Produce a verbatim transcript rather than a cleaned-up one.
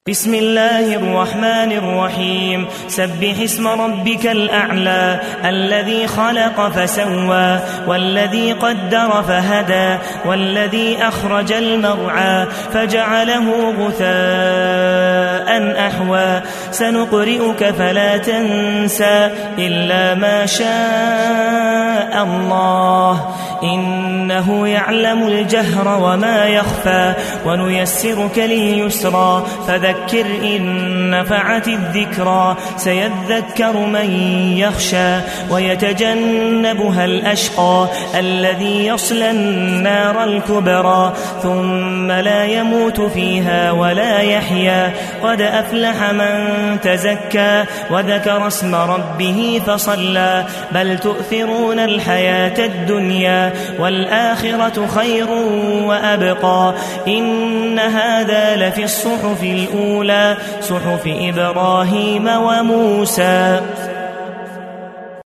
بسم الله الرحمن الرحيم سبح اسم ربك الأعلى الذي خلق فسوى والذي قدر فهدى والذي أخرج المرعى فجعله غثاء أحوى سنقرئك فلا تنسى إلا ما شاء الله إنه يعلم الجهر وما يخفى ونيسرك لليسرى فذكر إن نفعت الذكرى سيذكر من يخشى ويتجنبها الأشقى الذي يصلى النار الكبرى ثم لا يموت فيها ولا يحيا قد أفلح من تزكى وذكر اسم ربه فصلى بل تؤثرون الحياة الدنيا والآخرة خير وأبقى إن هذا لفي الصحف الأولى صحف إبراهيم وموسى.